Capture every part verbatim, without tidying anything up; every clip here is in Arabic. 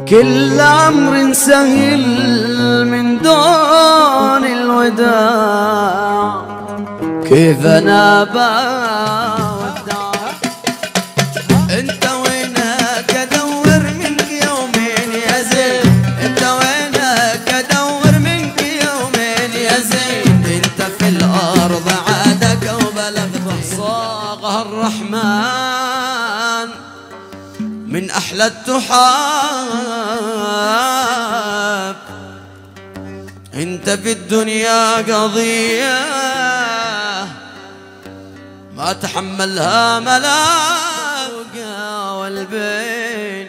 كل أمر سهل من دون الوداع، كيف أنا بودع انت وينك ادور منك يومين يا زين، انت وينك ادور منك يومين يا زين، انت في الارض عادك وبلغت صاغها الرحمن من احلى التحاب، انت في الدنيا قضية ما تحملها ملاقى والبين،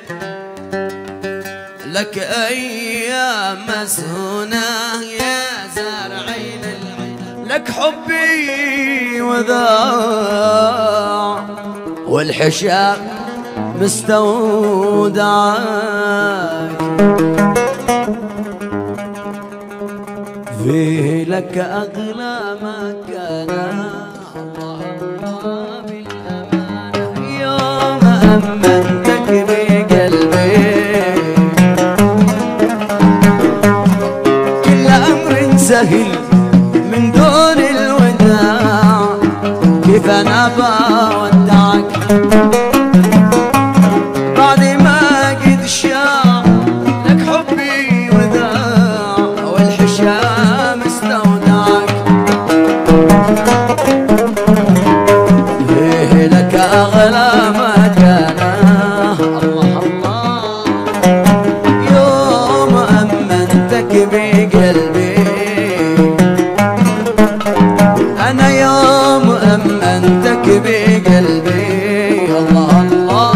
لك ايام مسهونة يا زارعين العين، لك حبي وذاع والحشا مستودعك، فيه لك أغلى مكانة الله الله بالأمانة، يوم أمنتك بقلبي كل أمر سهل من دون الوداع، كيف أنا بودعك بعد ما قد شاع، لك حبي وذاع والحشا مستودعك، فيه لك أغلى مكانة الله الله، يوم أمنتك بقلبي أنا، يوم أمنتك بقلبي الله الله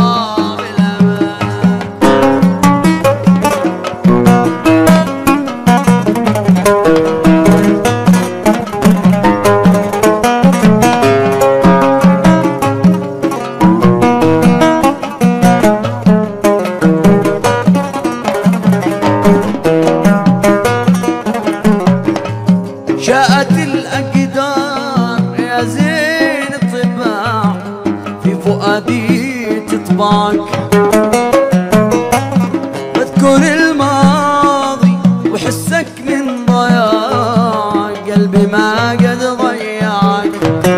جاءت الأقدار يا زين الطباع في فؤادي تطبعك، بذكر الماضي وحسك من ضياع، قلبي ما قد ضيعك،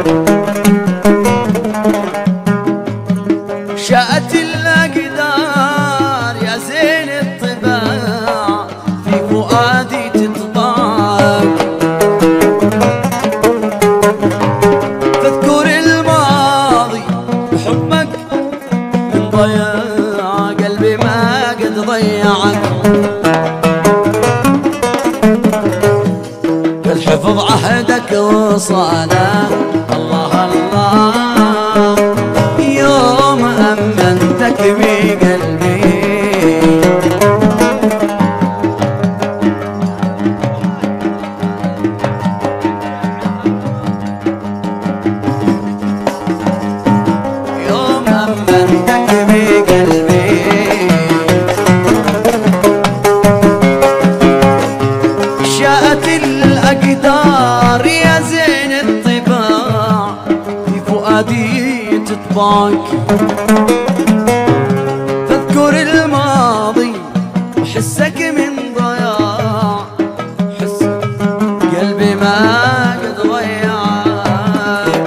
جاءت الأقدار يا زين الطباع في فؤادي تطبعك، فاذكر الماضي وحبك من ضياع، قلبي ما قد ضيعك، قد حفظ عهدك وصانه الله الله، يوم أمنتك بقلبي الأقدار يا زين الطباع في فؤادي تطبعك، فاذكر الماضي وحسك من ضياع، حس قلبي ما قد ضيعك،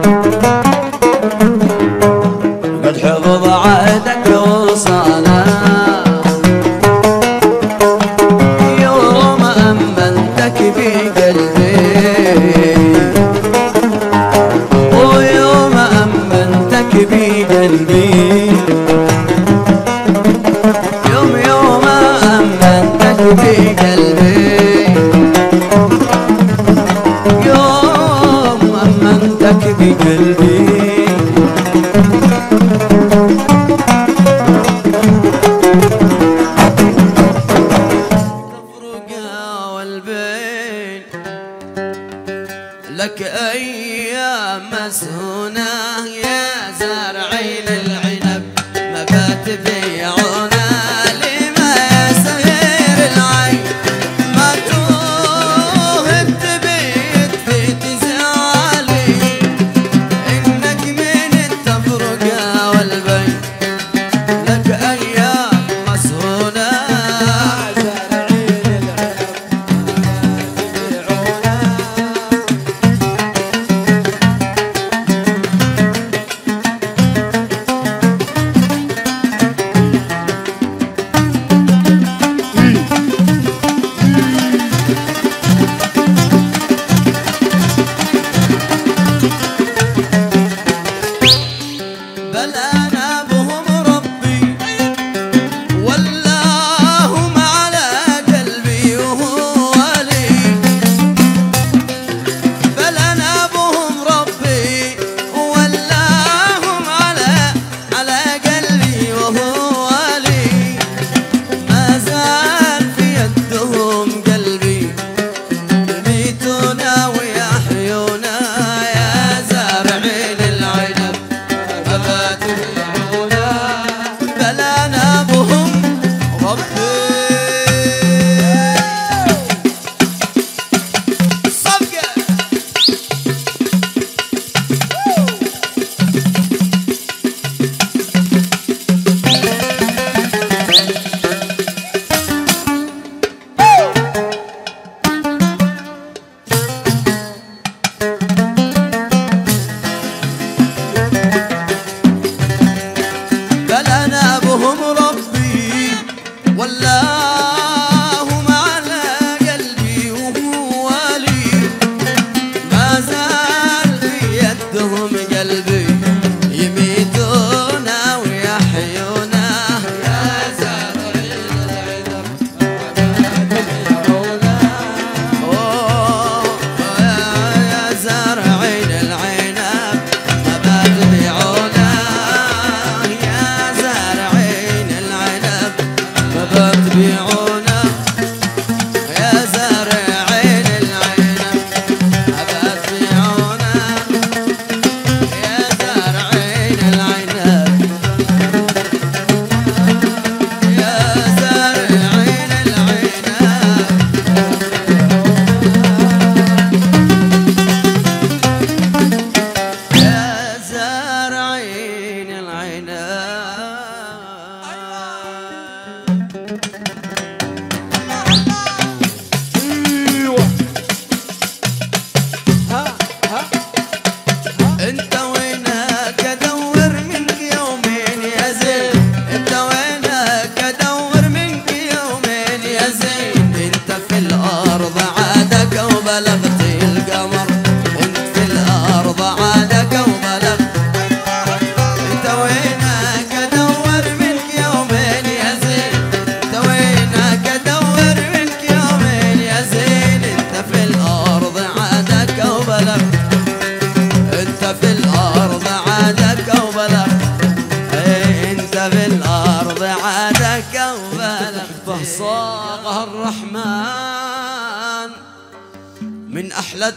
قد حفظ عهدك وصانه بقلبي، ويوم أمنتك بقلبي، يوم يوم أمنتك صاغها الرحمن من أحلى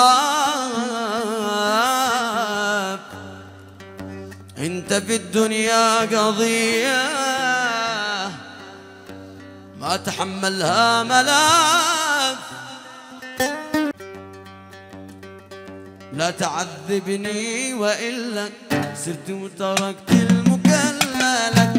التحاب. انت في الدنيا قضية ما تحملها ملاك، لا تعذبني وإلا سرت وتركت المكللك.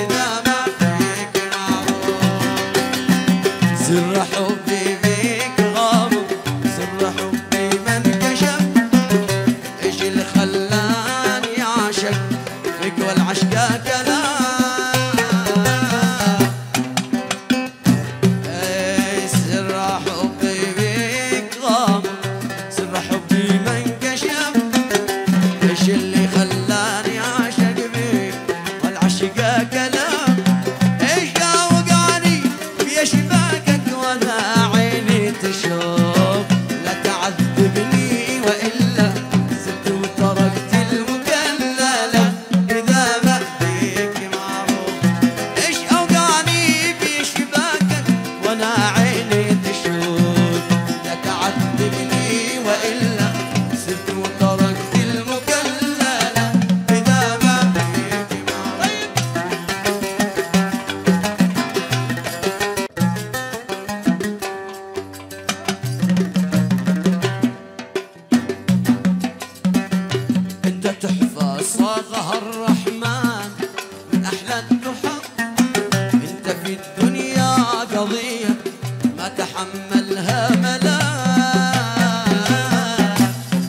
سر حبي بيك غامض، سر حبي ما انكشف، ايش اللي خلاني اعشق فيك والعشق كلام. اي سر حبي بيك غامض، سر حبي ما انكشف، ايش اللي خلاني اعشق فيك والعشق كلام. ايش وقعني في شباك وانا عيني تشوف، لا تعذبني والا سرت وتركت المكلله اذا ما فيك معروف. ايش اوقعني في شباكك وانا عيني تشوف، لا تعذبني والا سرت وتركت المكلله اذا ما فيك معروف. تحفة صاغها الرحمن من أحلى التحف. أنت في الدنيا قضية ما تحملها ملاك.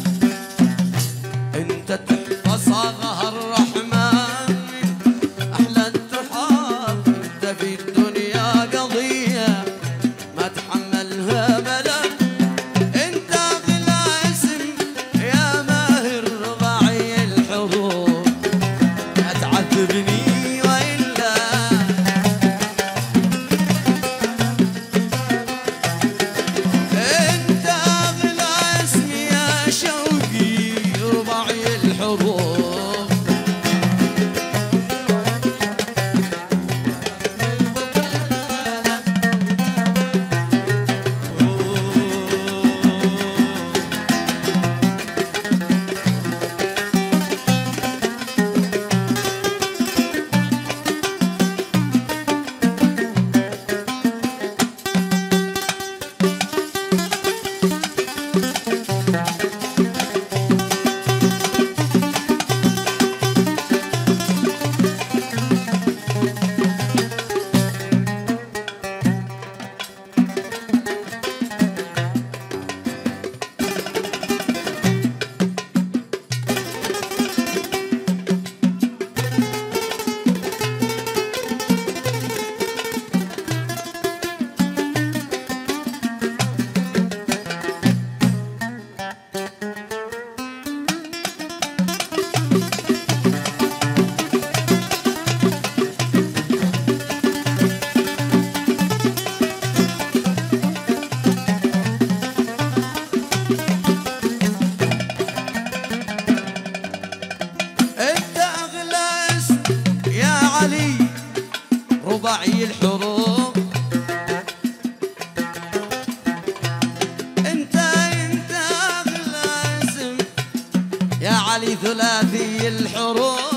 أنت تحفة صاغها الرحمن من أحلى التحف. أنت في الدنيا قضية ما تحملها ملاك. أنت أغلى اسم يا ماهر تعذبني وإلا أنت أغلى اسمي يا شوقي رباعي الحروف. رباعي الحروف. انت انت اغلى اسم يا علي ثلاثي الحروف.